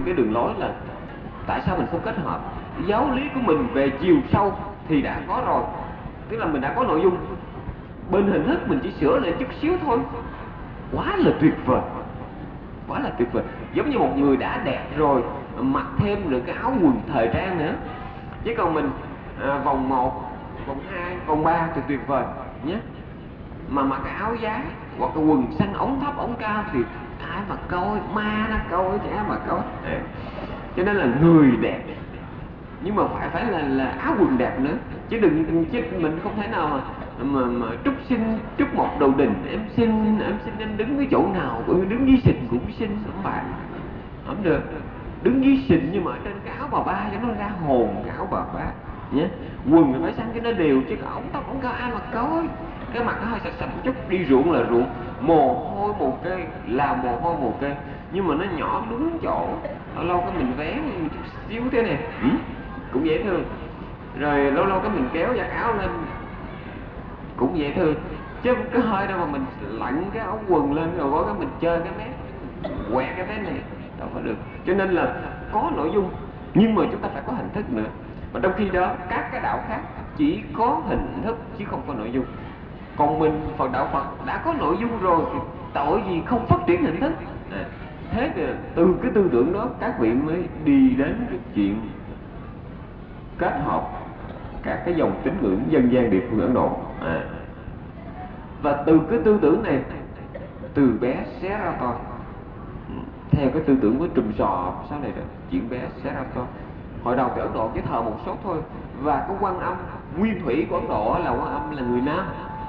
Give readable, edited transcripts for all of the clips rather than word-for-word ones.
cái đường lối là tại sao mình không kết hợp giáo lý của mình về chiều sâu thì đã có rồi, tức là mình đã có nội dung, bên hình thức mình chỉ sửa lại chút xíu thôi, quá là tuyệt vời, quá là tuyệt vời. Giống như một người đã đẹp rồi mặc thêm được cái áo quần thời trang nữa, chứ còn mình vòng 1, vòng 2, vòng 3 thì tuyệt vời nhé, mà mặc cái áo giá hoặc cái quần xanh ống thấp ống cao thì ai mà coi, ma nó coi chứ ai mà coi. Cho nên là người đẹp nhưng mà phải là áo quần đẹp nữa, chứ đừng, chứ mình không thể nào mà trúc một đầu đình em xin em đứng cái chỗ nào, đứng dưới sình cũng xin, không phải, không được, đứng dưới sình nhưng mà ở trên cái áo bà ba cho nó ra hồn cái áo bà ba nhé. Quần thì phải xanh cho nó đều, chứ ống tóc ống cao ai mà coi, cái mặt nó hơi sạch sạch chút, đi ruộng là ruộng, mồ hôi mồ kê là mồ hôi mồ kê, nhưng mà nó nhỏ đúng chỗ, lâu lâu cái mình vé chút xíu thế này cũng dễ thương, rồi lâu lâu cái mình kéo giặt áo lên cũng dễ thương, chứ cái hơi đâu mà mình lặn cái áo quần lên rồi có cái mình chơi cái mép quẹt cái thế này đâu có được. Cho nên là có nội dung nhưng mà chúng ta phải có hình thức nữa, và trong khi đó các cái đạo khác chỉ có hình thức chứ không có nội dung, còn mình đạo Phật đã có nội dung rồi thì tội gì không phát triển hình thức. Thế thì từ cái tư tưởng đó các vị mới đi đến cái chuyện kết hợp các cái dòng tín ngưỡng dân gian địa phương Ấn Độ. Và từ cái tư tưởng này, từ bé xé ra to, theo cái tư tưởng của Trùm Sò sau này đó, chuyện bé xé ra to. Hồi đầu thì Ấn Độ chỉ thờ một số thôi, và cái Quan Âm nguyên thủy của Ấn Độ là Quan Âm là người nam.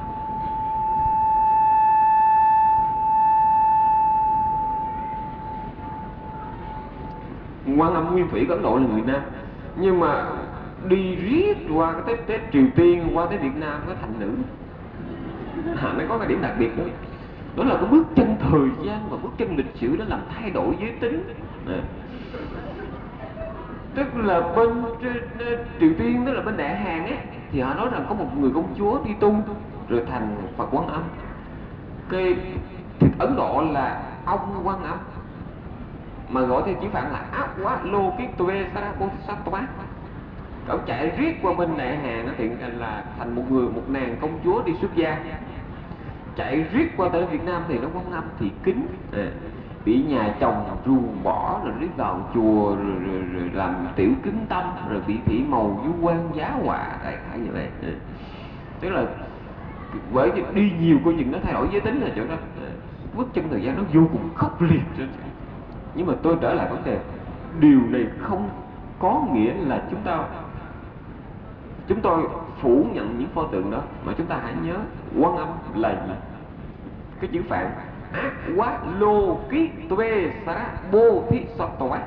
Quan Âm nguyên thủy của Ấn Độ là người nam, nhưng mà đi riết qua cái tới Triều Tiên, qua tới Việt Nam nó thành nữ. Nó có cái điểm đặc biệt đó, đó là cái bước chân thời gian và bước chân lịch sử đã làm thay đổi giới tính. Tức là bên Triều Tiên, tức là bên Đại Hàn ấy, thì họ nói rằng có một người công chúa đi tu rồi thành Phật Quan Âm. Cái Ấn Độ là ông Quan Âm, mà gọi theo chữ Phạn là Avalokitesvara Bodhisattva. Cậu chạy riết qua bên Đại Hàn thì là thành một nàng công chúa đi xuất gia. Chạy riết qua tới Việt Nam thì nó Quan Âm thì kính, bị nhà chồng ruồng bỏ rồi riết vào chùa rồi làm tiểu kính tâm, rồi bị thị màu du quan giá họa, đại khái như vậy. Tức là bởi vì đi nhiều câu chuyện nó thay đổi giới tính là chỗ đó. Bước chân thời gian nó vô cùng khốc liệt. Nhưng mà tôi trở lại vấn đề, điều này không có nghĩa là chúng tôi phủ nhận những pho tượng đó, mà chúng ta hãy nhớ Quan Âm là gì? Cái chữ Phạn Avalokitesvara Bodhisattva.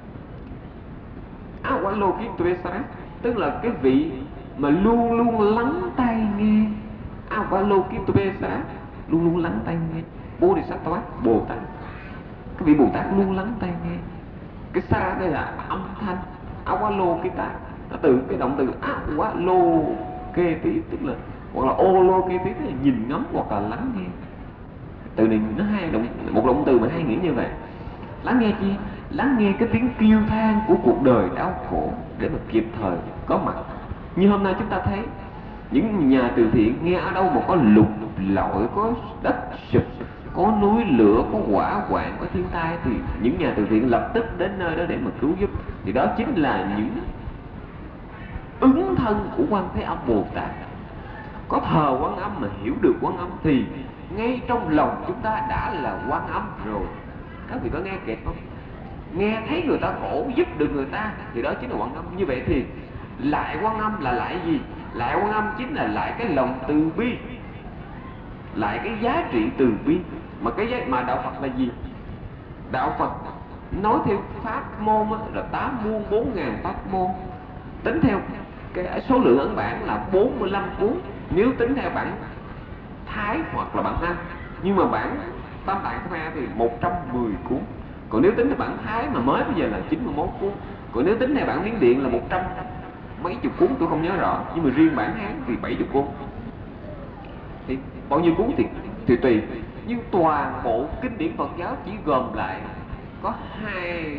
Avalokitesvara tức là cái vị mà luôn luôn lắng tai nghe. Avalokitesvara luôn luôn lắng tai nghe. Bodhisattva Bồ Tát, cái vị Bồ Tát luôn lắng tai nghe. Cái sa đây là âm thanh, Avalokita nó từ cái động từ Avaloketi, tức là hoặc là Oloketi, tức là nhìn ngắm hoặc là lắng nghe. Từ này nó một động từ mà hai nghĩa như vậy. Lắng nghe chi? Lắng nghe cái tiếng kêu than của cuộc đời đau khổ để mà kịp thời có mặt. Như hôm nay chúng ta thấy những nhà từ thiện nghe ở đâu mà có lục lội, có đất sụp, có núi lửa, có hỏa hoạn, có thiên tai thì những nhà từ thiện lập tức đến nơi đó để mà cứu giúp. Thì đó chính là những ứng thân của Quan Thế Âm Bồ Tát. Có thờ Quan Âm mà hiểu được Quan Âm thì ngay trong lòng chúng ta đã là Quan Âm rồi. Các vị có nghe kịp không? Nghe thấy người ta khổ, giúp được người ta thì đó chính là Quan Âm. Như vậy thì lại Quan Âm là lại gì? Lại Quan Âm chính là lại cái lòng từ bi, lại cái giá trị từ bi. Mà đạo Phật là gì? Đạo Phật nói theo pháp môn là 8 muôn 4.000 pháp môn. Tính theo cái số lượng ấn bản là 45 cuốn, nếu tính theo bản Thái hoặc là bản Anh. Nhưng mà bản Tam Tạng Khmer thì 110 cuốn. Còn nếu tính theo bản Thái mà mới bây giờ là 91 cuốn. Còn nếu tính theo bản Miến Điện là 100 mấy chục cuốn, tôi không nhớ rõ. Nhưng mà riêng bản Hán thì 70 cuốn. Thì bao nhiêu cuốn thì tùy. Nhưng toàn bộ kinh điển Phật giáo chỉ gồm lại có 2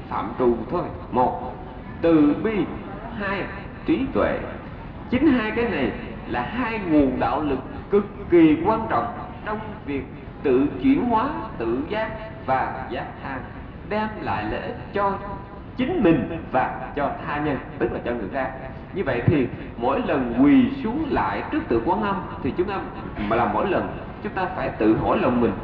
phạm trù thôi. Một, từ bi; hai, trí tuệ. Chính hai cái này là hai nguồn đạo lực cực kỳ quan trọng trong việc tự chuyển hóa, tự giác và giác tha, đem lại lợi ích cho chính mình và cho tha nhân, tức là cho người khác. Như vậy thì mỗi lần quỳ xuống lại trước tượng Quán Âm thì chúng ta mà làm mỗi lần chúng ta phải tự hỏi lòng mình: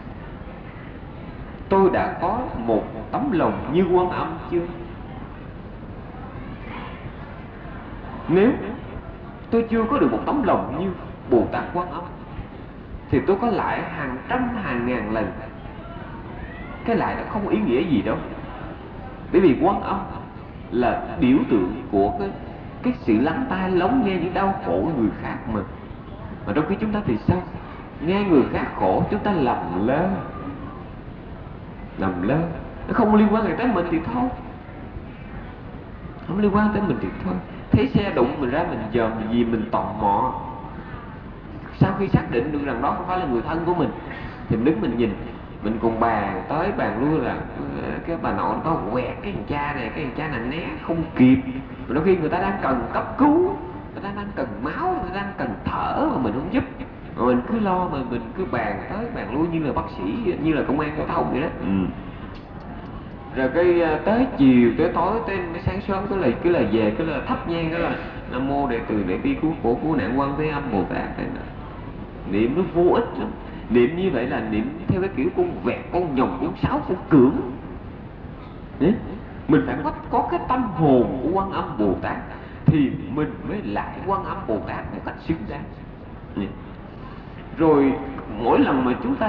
tôi đã có một tấm lòng như Quán Âm chưa? Nếu tôi chưa có được một tấm lòng như Bồ Tát Quán Âm thì tôi có lại hàng trăm hàng ngàn lần, cái lại nó không có ý nghĩa gì đâu. Bởi vì Quán Âm là biểu tượng của cái sự lắng tai lắng nghe những đau khổ của người khác mà trong khi chúng ta thì sao? Nghe người khác khổ chúng ta lầm lơ, nó không liên quan gì tới mình thì thôi, không liên quan tới mình thì thôi. Thấy xe đụng mình ra mình dòm vì mình tò mò, sau khi xác định được rằng đó không phải là người thân của mình thì mình đứng mình nhìn, mình cùng bàn tới bàn lui là cái bà nội có quẹt cái thằng cha này, cái thằng cha này né không kịp. Mà đôi khi người ta đang cần cấp cứu, người ta đang cần máu, người ta đang cần thở mà mình không giúp, mà mình cứ lo, mà mình cứ bàn tới bàn lui như là bác sĩ, như là công an giao thông vậy đó. Rồi cái tới chiều tới tối tới sáng sớm cái là về, cái là thắp nhang, cái là Nam Mô Đệ Từ Đệ Bi Cứu Khổ Cứu Nạn Quan Thế Âm Bồ Tát. Niệm nó vô ích lắm. Niệm như vậy là niệm theo cái kiểu con vẹt, con nhồng, con sáo, con cưỡng. Mình phải có cái tâm hồn của Quan Âm Bồ Tát thì mình mới lại Quan Âm Bồ Tát một cách xứng đáng. Rồi mỗi lần mà chúng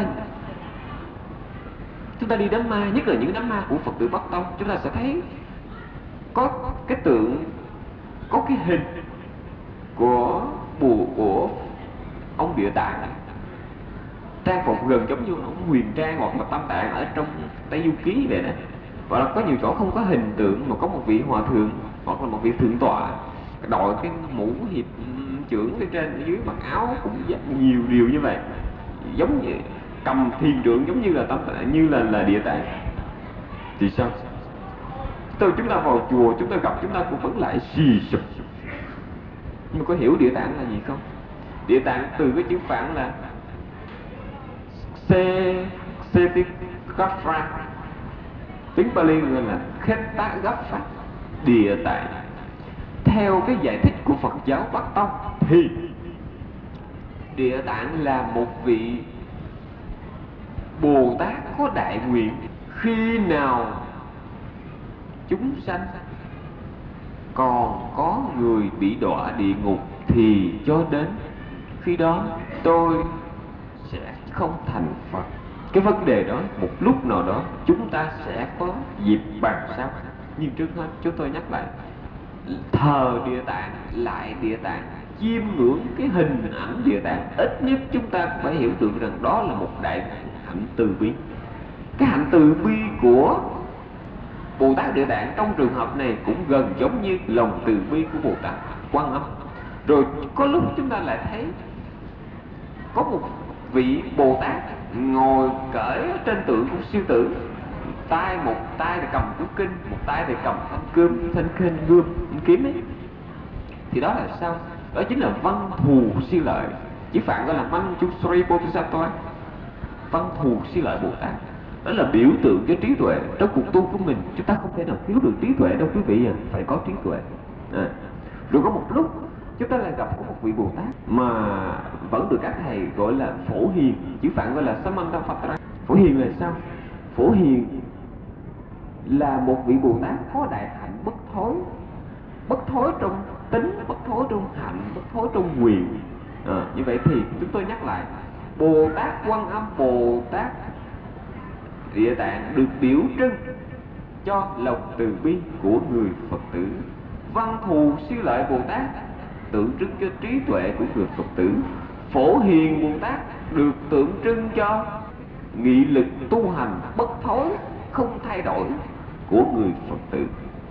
ta đi đám ma, nhất là những đám ma của Phật tử Bắc Tông, chúng ta sẽ thấy có cái tượng, có cái hình của ông Địa Tạng, trang phục gần giống như ông Huyền Trang hoặc là Tam Tạng ở trong Tây Du Ký vậy đó. Và có nhiều chỗ không có hình tượng mà có một vị hòa thượng hoặc là một vị thượng tọa đội cái mũ hiệp trưởng lên trên, ở dưới mặc áo cũng nhiều điều như vậy, giống như cầm thiền trượng giống như là Tam Tạng, như là Địa Tạng. Thì sao? Chúng ta vào chùa, chúng ta gặp chúng ta cũng vẫn lại xì sụp. Nhưng mà có hiểu Địa Tạng là gì không? Địa Tạng từ cái chữ Phạn là Setikapha, tiếng Pali gọi là Khetagapha, Địa Tạng. Theo cái giải thích của Phật giáo Bắc Tông thì Địa Tạng là một vị Bồ Tát có đại nguyện, khi nào chúng sanh còn có người bị đọa địa ngục thì cho đến khi đó tôi sẽ không thành Phật. Cái vấn đề đó một lúc nào đó chúng ta sẽ có dịp bàn sau. Nhưng trước hết chúng tôi nhắc lại, thờ Địa Tạng, lại Địa Tạng, chiêm ngưỡng cái hình ảnh Địa Tạng, ít nhất chúng ta phải hiểu được rằng đó là một đại hạnh từ bi. Cái hạnh từ bi của Bồ Tát Địa Tạng trong trường hợp này cũng gần giống như lòng từ bi của Bồ Tát Quan Âm. Rồi có lúc chúng ta lại thấy có một vị Bồ Tát ngồi cởi trên tượng của sư tử, một tay thì cầm cuốn kinh, một tay thì cầm thanh gươm kiếm ấy. Thì đó là sao? Đó chính là Văn Thù Sư Lợi. Chỉ Phạn gọi là Manh Chu Sri Bodhisattva, Văn Thù Sư Lợi Bồ Tát. Đó là biểu tượng cho trí tuệ. Trong cuộc tu của mình chúng ta không thể nào thiếu được trí tuệ đâu quý vị à. Phải có trí tuệ. Rồi có một lúc chúng ta lại gặp có một vị Bồ Tát mà vẫn được các thầy gọi là Phổ Hiền. Chữ Phạn gọi là Samantapatra. Phổ Hiền là sao? Phổ Hiền là một vị Bồ Tát có đại hạnh bất thối trong tính, bất thối trong hạnh, bất thối trong quyền. Như vậy thì chúng tôi nhắc lại, Bồ Tát Quan Âm, Bồ Tát Địa Tạng được biểu trưng cho lòng từ bi của người Phật tử. Văn Thù Sư Lợi Bồ Tát tượng trưng cho trí tuệ của người Phật tử. Phổ Hiền Bồ Tát được tượng trưng cho nghị lực tu hành bất thối, không thay đổi của người Phật tử.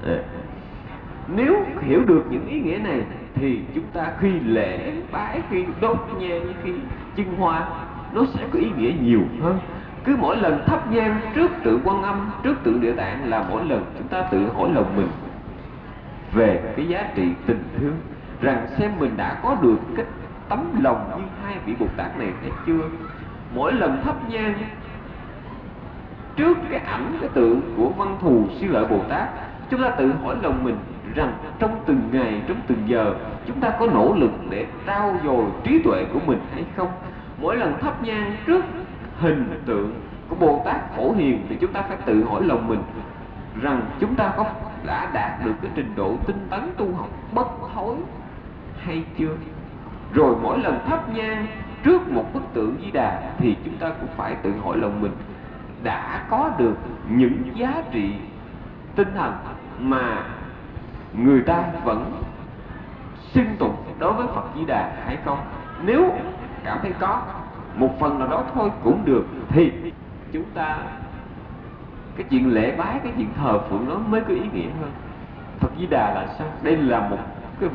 Nếu hiểu được những ý nghĩa này thì chúng ta khi lễ bái, khi đốt nhang, khi chưng hoa, nó sẽ có ý nghĩa nhiều hơn. Cứ mỗi lần thắp nhang trước tượng Quan Âm, trước tượng Địa Tạng là mỗi lần chúng ta tự hỏi lòng mình về cái giá trị tình thương, rằng xem mình đã có được cái tấm lòng như hai vị Bồ Tát này hay chưa. Mỗi lần thắp nhang trước cái ảnh, cái tượng của Văn Thù Sư Lợi Bồ Tát, chúng ta tự hỏi lòng mình rằng trong từng ngày, trong từng giờ, chúng ta có nỗ lực để trau dồi trí tuệ của mình hay không. Mỗi lần thắp nhang trước hình tượng của Bồ Tát Phổ Hiền thì chúng ta phải tự hỏi lòng mình rằng chúng ta có đã đạt được cái trình độ tinh tấn tu học bất thối hay chưa. Rồi mỗi lần thắp nhang trước một bức tượng Di Đà thì chúng ta cũng phải tự hỏi lòng mình đã có được những giá trị tinh thần mà người ta vẫn xưng tụng đối với Phật Di Đà hay không. Nếu cảm thấy có một phần nào đó thôi cũng được thì chúng ta, cái chuyện lễ bái, cái chuyện thờ phượng nó mới có ý nghĩa hơn. Phật Di Đà là sao? Đây là một cái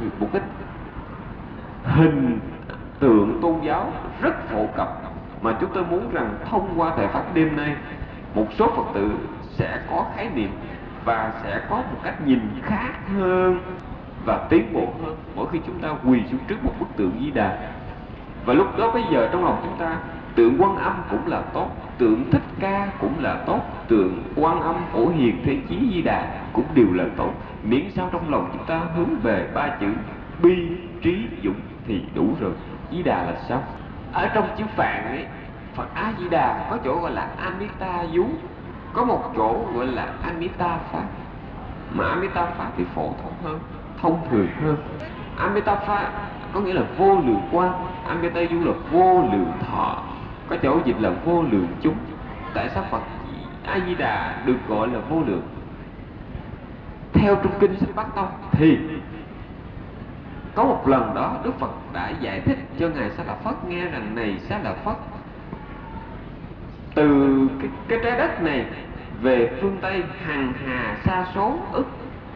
hình tượng tôn giáo rất phổ cập mà chúng tôi muốn rằng thông qua thời pháp đêm nay, một số Phật tử sẽ có khái niệm và sẽ có một cách nhìn khác hơn và tiến bộ hơn mỗi khi chúng ta quỳ xuống trước một bức tượng Di Đà. Và lúc đó bây giờ trong lòng chúng ta, tượng Quan Âm cũng là tốt, tượng Thích Ca cũng là tốt, tượng Quan Âm Phổ Hiền Thế Chí Di Đà cũng đều là tốt, miễn sao trong lòng chúng ta hướng về ba chữ bi trí dũng thì đủ rồi. Di Đà là sao? Ở trong chữ Phạn ấy, Phật A Di Đà có chỗ gọi là Amita Vú, có một chỗ gọi là Amita Pháp, mà Amita Pháp thì phổ thông hơn, thông thường hơn. Amita Pháp có nghĩa là vô lượng quang, Amita Vú là vô lượng thọ, có chỗ dịch là vô lượng chúng. Tại sao Phật A Di Đà được gọi là vô lượng? Theo trong kinh sách Bắc Tông thì có một lần đó Đức Phật đã giải thích cho ngài Xá Lợi Phất nghe rằng: này Xá Lợi Phất, từ cái trái đất này về phương Tây hằng hà sa số ức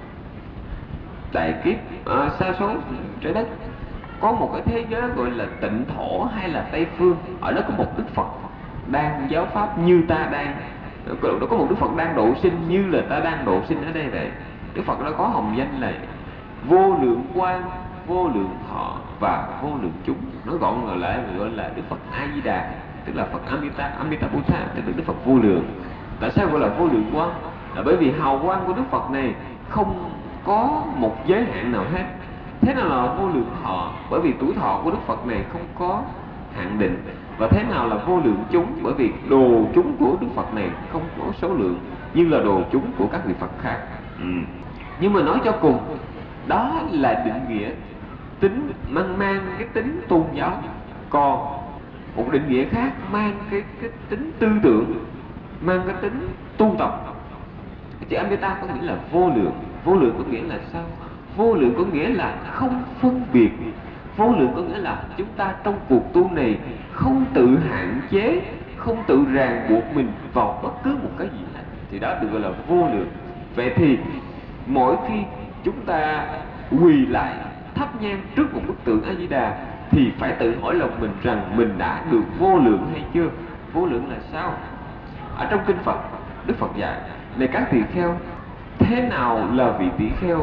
đại kiếp, sa số trái đất, có một cái thế giới gọi là Tịnh Thổ hay là Tây Phương. Ở đó có một Đức Phật đang giáo pháp như ta đang, có một Đức Phật đang độ sinh như là ta đang độ sinh ở đây vậy. Đức Phật đã có hồng danh là vô lượng quang, vô lượng thọ và vô lượng chúng. Nói gọn lại gọi là Đức Phật A Di Đà, tức là Phật Amita Buddha, tức là Đức Phật vô lượng. Tại sao gọi là vô lượng quang? Là bởi vì hào quang của Đức Phật này không có một giới hạn nào hết. Thế nào là vô lượng thọ? Bởi vì tuổi thọ của Đức Phật này không có hạn định. Và thế nào là vô lượng chúng? Bởi vì đồ chúng của Đức Phật này không có số lượng như là đồ chúng của các vị Phật khác. Nhưng mà nói cho cùng, đó là định nghĩa tính mang cái tính tôn giáo. Còn một định nghĩa khác mang cái tính tư tưởng, mang cái tính tu tập. Chữ Amita có nghĩa là vô lượng. Vô lượng có nghĩa là sao? Vô lượng có nghĩa là không phân biệt. Vô lượng có nghĩa là chúng ta trong cuộc tu này không tự hạn chế, không tự ràng buộc mình vào bất cứ một cái gì hết, thì đó được gọi là vô lượng. Vậy thì mỗi khi chúng ta quỳ lại thắp nhang trước một bức tượng A Di Đà thì phải tự hỏi lòng mình rằng mình đã được vô lượng hay chưa. Vô lượng là sao? Ở trong kinh Phật, Đức Phật dạy: này các tỳ kheo, thế nào là vị tỳ kheo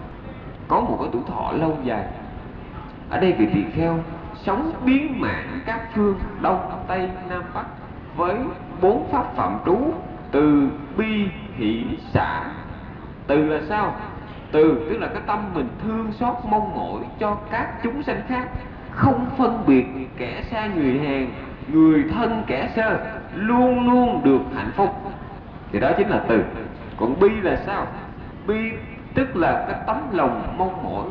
có một cái tuổi thọ lâu dài? Ở đây vị tỳ kheo sống biến mãn các phương Đông, Tây, Nam, Bắc với 4 pháp phạm trú: từ, bi, hỷ, xả. Từ là sao? Từ tức là cái tâm mình thương xót mong mỏi cho các chúng sanh khác, không phân biệt kẻ xa người hèn, người thân kẻ sơ, luôn luôn được hạnh phúc, thì đó chính là từ. Còn bi là sao? Bi tức là cái tấm lòng mong mỏi,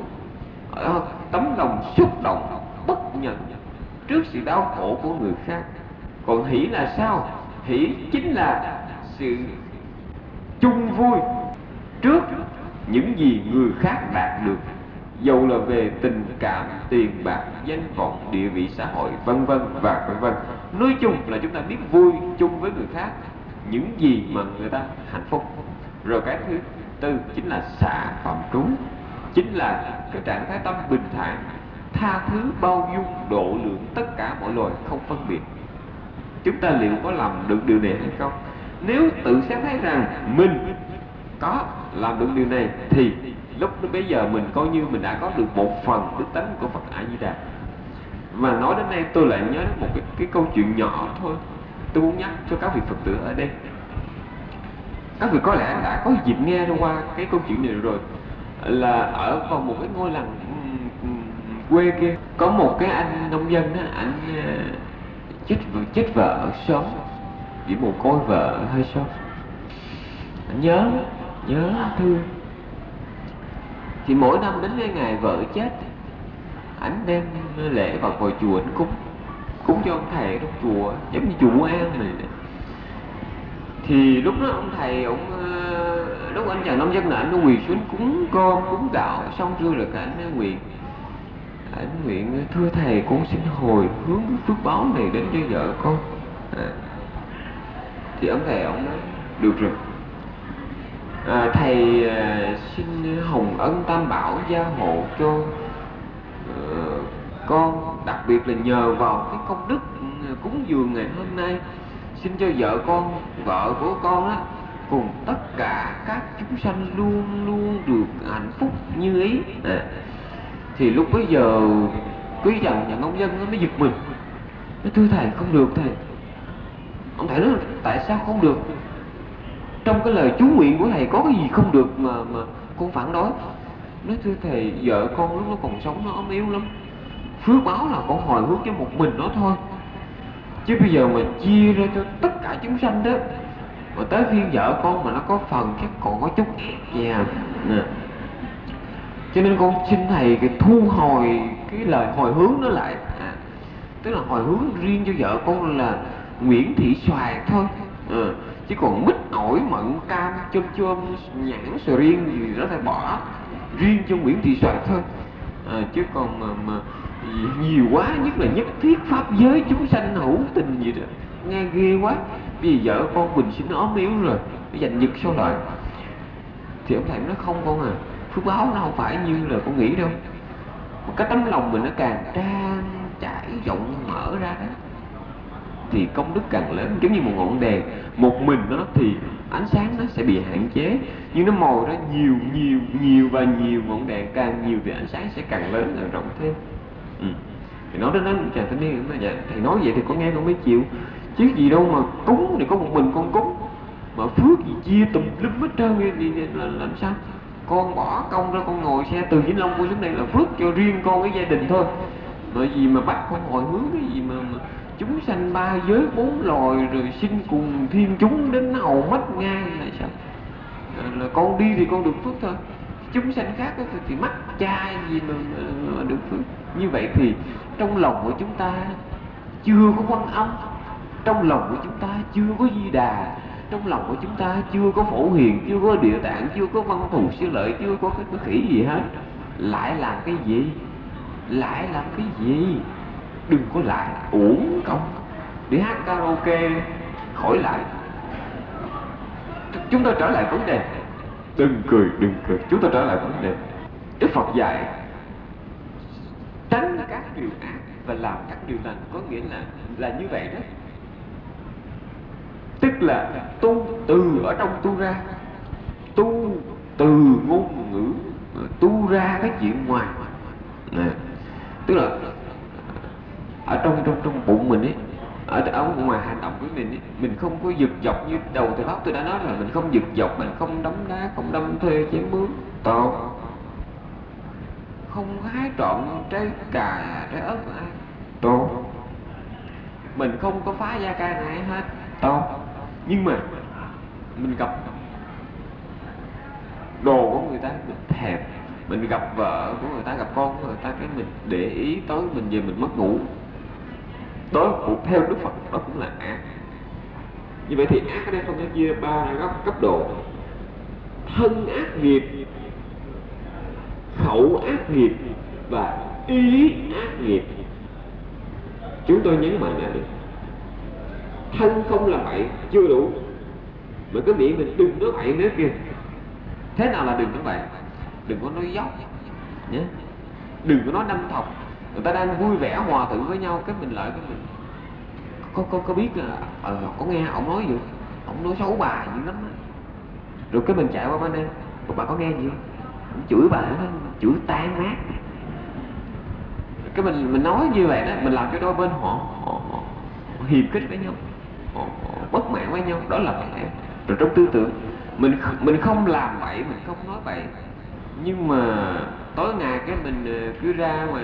tấm lòng xúc động bất nhận trước sự đau khổ của người khác. Còn hỷ là sao? Hỷ chính là sự chung vui trước những gì người khác đạt được, dầu là về tình cảm, tiền bạc, danh vọng, địa vị xã hội, vân vân và vân vân. Nói chung là chúng ta biết vui chung với người khác những gì mà người ta hạnh phúc. Rồi cái thứ tư chính là xả phạm trú, chính là cái trạng thái tâm bình thản, tha thứ, bao dung, độ lượng tất cả mọi loài, không phân biệt. chúng ta liệu có làm được điều này hay không? Nếu tự xét thấy rằng mình có làm được điều này thì lúc bây giờ mình coi như mình đã có được một phần đức tánh của Phật A Di Đà. Mà nói đến đây tôi lại nhớ đến một cái câu chuyện nhỏ thôi, tôi muốn nhắc cho các vị Phật tử ở đây. Các vị có lẽ đã có dịp nghe qua cái câu chuyện này rồi, là ở vào một cái ngôi làng quê kia có một cái anh nông dân đó, anh chết vợ sớm, chỉ một côi vợ hơi sớm. Anh nhớ thương, thì mỗi năm đến cái ngày vợ chết, anh đem lễ vào cội chùa anh cúng cho ông thầy trong chùa, giống như chùa An này. Thì lúc đó ông thầy lúc anh chàng nông dân là anh quỳ xuống cúng cơm cúng gạo xong chưa được, anh nguyện thưa thầy, con xin hồi hướng phước báo này đến cho vợ con. Thì ông thầy ông nói được rồi, thầy xin hồng ân tam bảo gia hộ cho con, đặc biệt là nhờ vào cái công đức cúng dường ngày hôm nay, xin cho vợ của con á, cùng tất cả các chúng sanh luôn luôn được hạnh phúc như ý. Thì lúc bấy giờ quý chàng nhà nông dân nó mới giật mình, nói thưa thầy không được thầy. Ông thầy nói tại sao không được? Trong cái lời chú nguyện của thầy có cái gì không được mà con phản đối? Nói thưa thầy, vợ con lúc nó còn sống nó ốm yếu lắm, phước báo là con hồi hướng cho một mình nó thôi, chứ bây giờ mà chia ra cho tất cả chúng sanh đó, mà tới phiên vợ con mà nó có phần chắc còn có chút nhà nè. Cho nên con xin thầy cái thu hồi cái lời hồi hướng đó lại, tức là hồi hướng riêng cho vợ con là Nguyễn Thị Soài thôi, chứ còn mít ổi mận cam chôm nhãn sò riêng gì đó phải bỏ riêng cho Nguyễn Thị Soài thôi. Chứ còn mà nhiều quá, nhất là nhất thiết pháp giới chúng sanh hữu tình gì đó nghe ghê quá. Vì vợ con mình xin nó ốm yếu rồi, nó giành giật sau lại. Thì ông thầy nói không con à, phước báo nó không phải như là con nghĩ đâu. Một cái tấm lòng mình nó càng trang trải rộng mở ra đó thì công đức càng lớn. Giống như một ngọn đèn, một mình nó thì ánh sáng nó sẽ bị hạn chế, nhưng nó mồi ra nhiều và nhiều ngọn đèn, càng nhiều thì ánh sáng sẽ càng lớn và rộng thêm. Thì nói đến đó chàng thanh niên nó dạ, thầy nói vậy thì con nghe con mới chịu, chứ gì đâu mà cúng thì có một mình con cúng, mà phước gì chia tùm lum hết trơn thì làm sao? Con bỏ công ra con ngồi xe từ Vĩnh Long qua xuống đây là phước cho riêng con với gia đình thôi, bởi vì mà bắt con hồi hướng cái gì mà chúng sanh ba giới bốn loài rồi sinh cùng thiên chúng đến hầu mất ngang là sao? Là con đi thì con được phước thôi, chúng sanh khác thì mắc chai gì mà được phước. Như vậy thì trong lòng của chúng ta chưa có Quan Âm, trong lòng của chúng ta chưa có Di Đà, trong lòng của chúng ta chưa có Phổ Hiền, chưa có Địa Tạng, chưa có Văn Thù Sư Lợi, chưa có cái khỉ gì hết. Lại làm cái gì? Lại làm cái gì? Đừng có lại uổng công để hát karaoke khỏi lại. Chúng ta trở lại vấn đề. Đừng cười. Chúng ta trở lại vấn đề. Đức Phật dạy tránh các điều ác và làm các điều lành, có nghĩa là như vậy đó. Tức là tu từ ở trong tu ra, tu từ ngôn ngữ, tu ra cái chuyện ngoài. Tức là ở trong bụng mình ấy, ở ngoài hành động của mình ấy, mình không có giật dọc như đầu thầy Pháp tôi đã nói là mình không giật dọc, mình không đấm đá, không đâm thuê chém mướn, tốt. Không hái trộm trái cà trái ớt của ai, tốt. Mình không có phá gia ca này hết, tốt. Nhưng mà mình gặp đồ của người ta mình thèm, mình gặp vợ của người ta, gặp con của người ta, cái mình để ý tối mình về mình mất ngủ, đó cũng theo Đức Phật đó cũng là ác. Như vậy thì ác ở đây không thể chia ba cấp độ: thân ác nghiệp, khẩu ác nghiệp và ý ác nghiệp. Chúng tôi nhấn mạnh lại, thân không làm bậy chưa đủ, mà cái miệng mình đừng nói bậy nữa kìa. Thế nào là đừng nói bậy? Đừng có nói dốc nhé, đừng có nói đâm thọc. Người ta đang vui vẻ hòa thuận với nhau, cái mình lại cái mình có biết có nghe ổng nói gì, ổng nói xấu bà dữ lắm á. Rồi cái mình chạy qua bên đây, rồi bà có nghe gì, ổng chửi bà đó, chửi tan nát. Cái mình nói như vậy đó, mình làm cho đôi bên họ hiềm khích với nhau, họ bất mãn với nhau, đó là cái. Rồi trong tư tưởng mình không làm vậy, mình không nói vậy, nhưng mà tối ngày cái mình cứ ra ngoài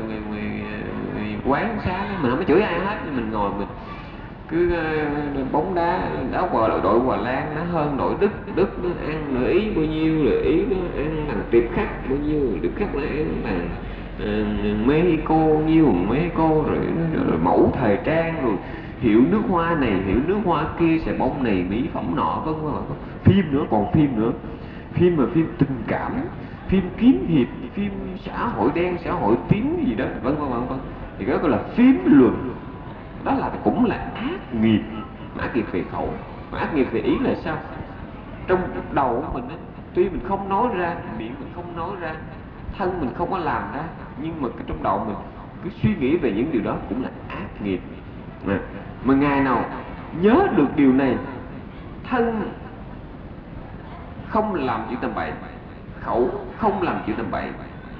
quán sáng, mình không có chửi ai hết, mình ngồi mình cứ bóng đá quà đội Hòa Lan nó hơn đội Đức nó ăn nửa ý bao nhiêu, rồi Ý nó ăn thằng tiệp khắc bao nhiêu, tiệp khắc nó ăn thằng Mexico nhiêu, Mexico rồi mẫu thời trang, rồi hiệu nước hoa này hiệu nước hoa kia, xà bông này, mỹ phẩm nọ, vân vân. Phim nữa, còn phim nữa, phim mà phim tình cảm, phim kiếm hiệp, phim xã hội đen, xã hội tím gì đó, vân vân vân vân, thì đó gọi là phim luận. Đó là cũng là ác nghiệp, ác nghiệp về khẩu, ác nghiệp về ý là sao? Trong đầu của mình ấy, tuy mình không nói ra, miệng mình không nói ra, thân mình không có làm ra, nhưng mà cái trong đầu mình cứ suy nghĩ về những điều đó cũng là ác nghiệp. Mà ngày nào nhớ được điều này, thân không làm chuyện tầm bậy, khẩu không làm chuyện tầm bậy,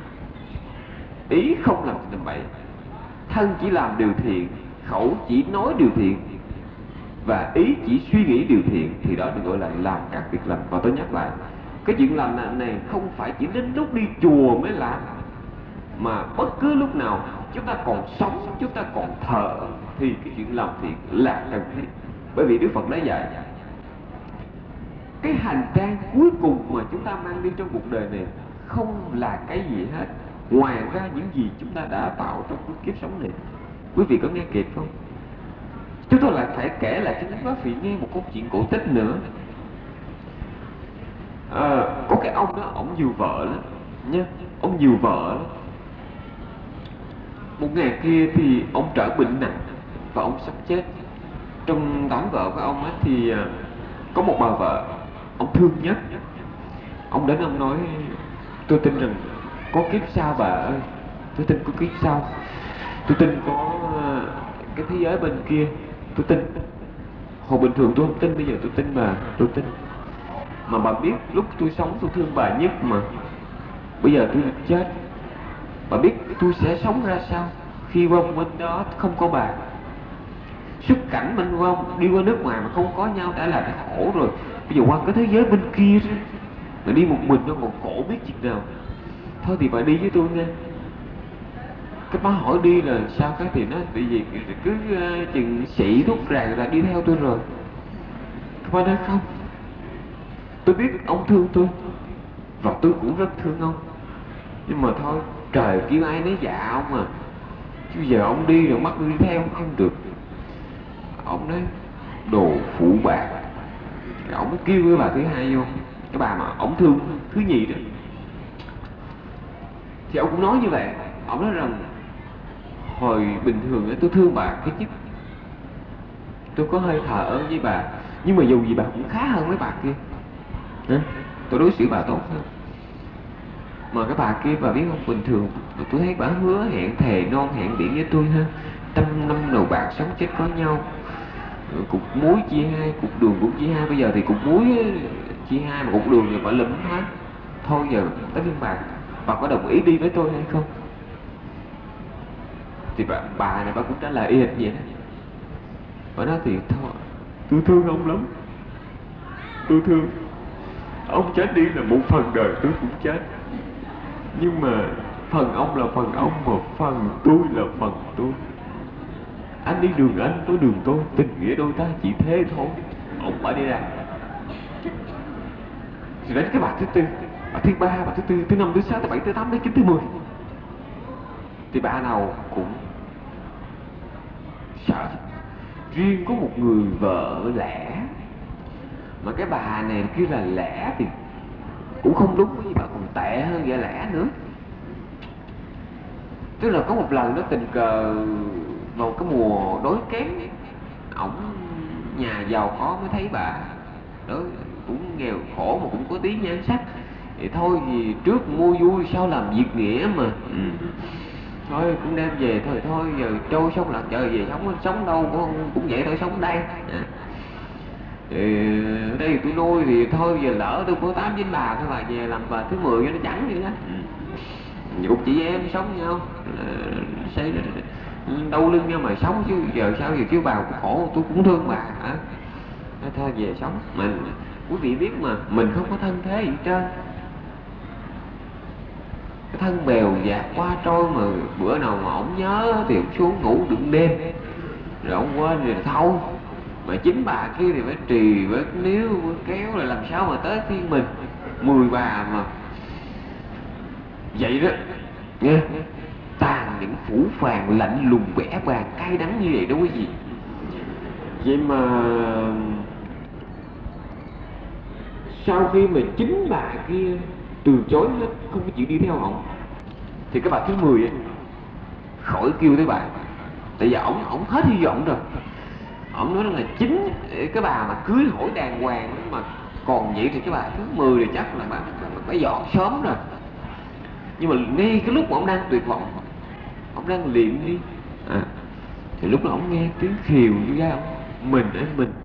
ý không làm chuyện tầm bậy, thân chỉ làm điều thiện, khẩu chỉ nói điều thiện, và ý chỉ suy nghĩ điều thiện, thì đó được gọi là làm các việc lành. Và tôi nhắc lại, cái chuyện lành này không phải chỉ đến lúc đi chùa mới làm, mà bất cứ lúc nào chúng ta còn sống, chúng ta còn thở, thì cái chuyện làm thiện là cần thiết. Bởi vì Đức Phật đã dạy cái hành trang cuối cùng mà chúng ta mang đi trong cuộc đời này không là cái gì hết ngoài ra những gì chúng ta đã tạo trong cái kiếp sống này. Quý vị có nghe kịp không? Chúng tôi lại phải kể lại cho các vị nghe một câu chuyện cổ tích nữa. Có cái ông đó, ông nhiều vợ lắm nha, ông nhiều vợ lắm. Một ngày kia thì ông trở bệnh nặng và ông sắp chết. Trong đám vợ của ông ấy thì có một bà vợ ông thương nhất. Ông đến ông nói: tôi tin rằng có kiếp sau bà ơi, tôi tin có kiếp sau, tôi tin có cái thế giới bên kia, tôi tin. Hồi bình thường tôi không tin, bây giờ tôi tin bà, tôi tin. Mà bà biết lúc tôi sống tôi thương bà nhất, mà bây giờ tôi chết, bà biết tôi sẽ sống ra sao khi qua bên đó không có bà. Xuất cảnh bên qua đi qua nước ngoài mà không có nhau đã là đã khổ rồi, bây giờ qua cái thế giới bên kia đó, mà đi một mình nó còn khổ biết chừng nào. Thôi thì bà đi với tôi nghe. Cái bà hỏi đi là sao, cái thì nó bị gì, cứ chừng sĩ thuốc ràng là đi theo tôi rồi. Cái bà nói không, tôi biết ông thương tôi và tôi cũng rất thương ông, nhưng mà thôi trời kêu ai nấy dạ ông à, chứ giờ ông đi rồi bắt tôi đi theo không được. Ông nói đồ phụ bạc. Rồi ông mới kêu cái bà thứ hai vô, cái bà mà ông thương thứ nhì đó, thì ông cũng nói như vậy. Ông nói rằng hồi bình thường ấy, tôi thương bà cái nhất, tôi có hơi thờ ơ với bà, nhưng mà dù gì bà cũng khá hơn mấy bà kia. Tôi đối xử bà tốt hơn. Mà cái bà kia bà biết không, bình thường tôi thấy bà hứa hẹn thề non hẹn biển với tôi ha, 100 năm đầu bạc sống chết có nhau, cục muối chia hai, cục đường cũng chia hai. Bây giờ thì cục muối chia hai mà cục đường thì bà lụm hết. Thôi giờ tới phiên bà có đồng ý đi với tôi hay không? Thì bà này bà cũng trả lời y hệt vậy đó. Bà nói thì thôi, tôi thương ông lắm, tôi thương ông, chết đi là một phần đời tôi cũng chết, nhưng mà phần ông là phần ông, mà phần tôi là phần tôi. Anh đi đường anh, tôi đường tôi, tình nghĩa đôi ta chỉ thế thôi. Ông bà đi ra rồi đến cái bà thứ tư, bà thứ ba, bà thứ tư, thứ năm, thứ sáu, thứ bảy, thứ tám, thứ chín, thứ 10, thì bà nào cũng sợ. Riêng có một người vợ lẽ, mà cái bà này kêu là lẽ thì cũng không đúng, với bà còn tệ hơn vợ lẽ nữa. Tức là có một lần nó tình cờ vào cái mùa đói kém, ổng nhà giàu có mới thấy bà đó, cũng nghèo khổ mà cũng có tí nhan sắc, thì thôi thì trước mua vui sau làm việc nghĩa mà. thôi cũng đem về thôi giờ trôi sông lặn trời về sống đâu cũng vậy thôi, sống đây. Thì ở đây tôi nuôi thì thôi giờ lỡ tôi có 8 9 bà thôi bà về làm bà thứ 10 cho nó chẳng vậy đó. Nhục chị em sống nhau sẽ đau lưng nhau mà sống chứ giờ sao giờ kêu bà cũng khổ, tôi cũng thương bà hả. Thôi về sống. Mình quý vị biết mà, mình không có thân thế gì hết trơn, cái thân bèo dạt qua trôi, mà bữa nào mà ổng nhớ thì ổng xuống ngủ đựng đêm, rồi ổng quên rồi thôi. Mà chính bà kia thì phải trì phải níu phải kéo, là làm sao mà tới phiên mình 10 bà mà vậy đó nghe. Tàn những phủ phàng lạnh lùng bẻ bàng cay đắng như vậy đâu có gì. Vậy mà sau khi mà chính bà kia từ chối hết, không có chịu đi theo ổng, thì cái bà thứ 10 ấy khỏi kêu tới bà. Tại vì ổng hết hy vọng rồi. Ổng nói là chính cái bà mà cưới hỏi đàng hoàng mà còn vậy thì cái bà thứ 10 thì chắc là bà phải dọn sớm rồi. Nhưng mà ngay cái lúc mà ổng đang tuyệt vọng, ổng đang liệm đi thì lúc đó ổng nghe tiếng khều như ra ổng, mình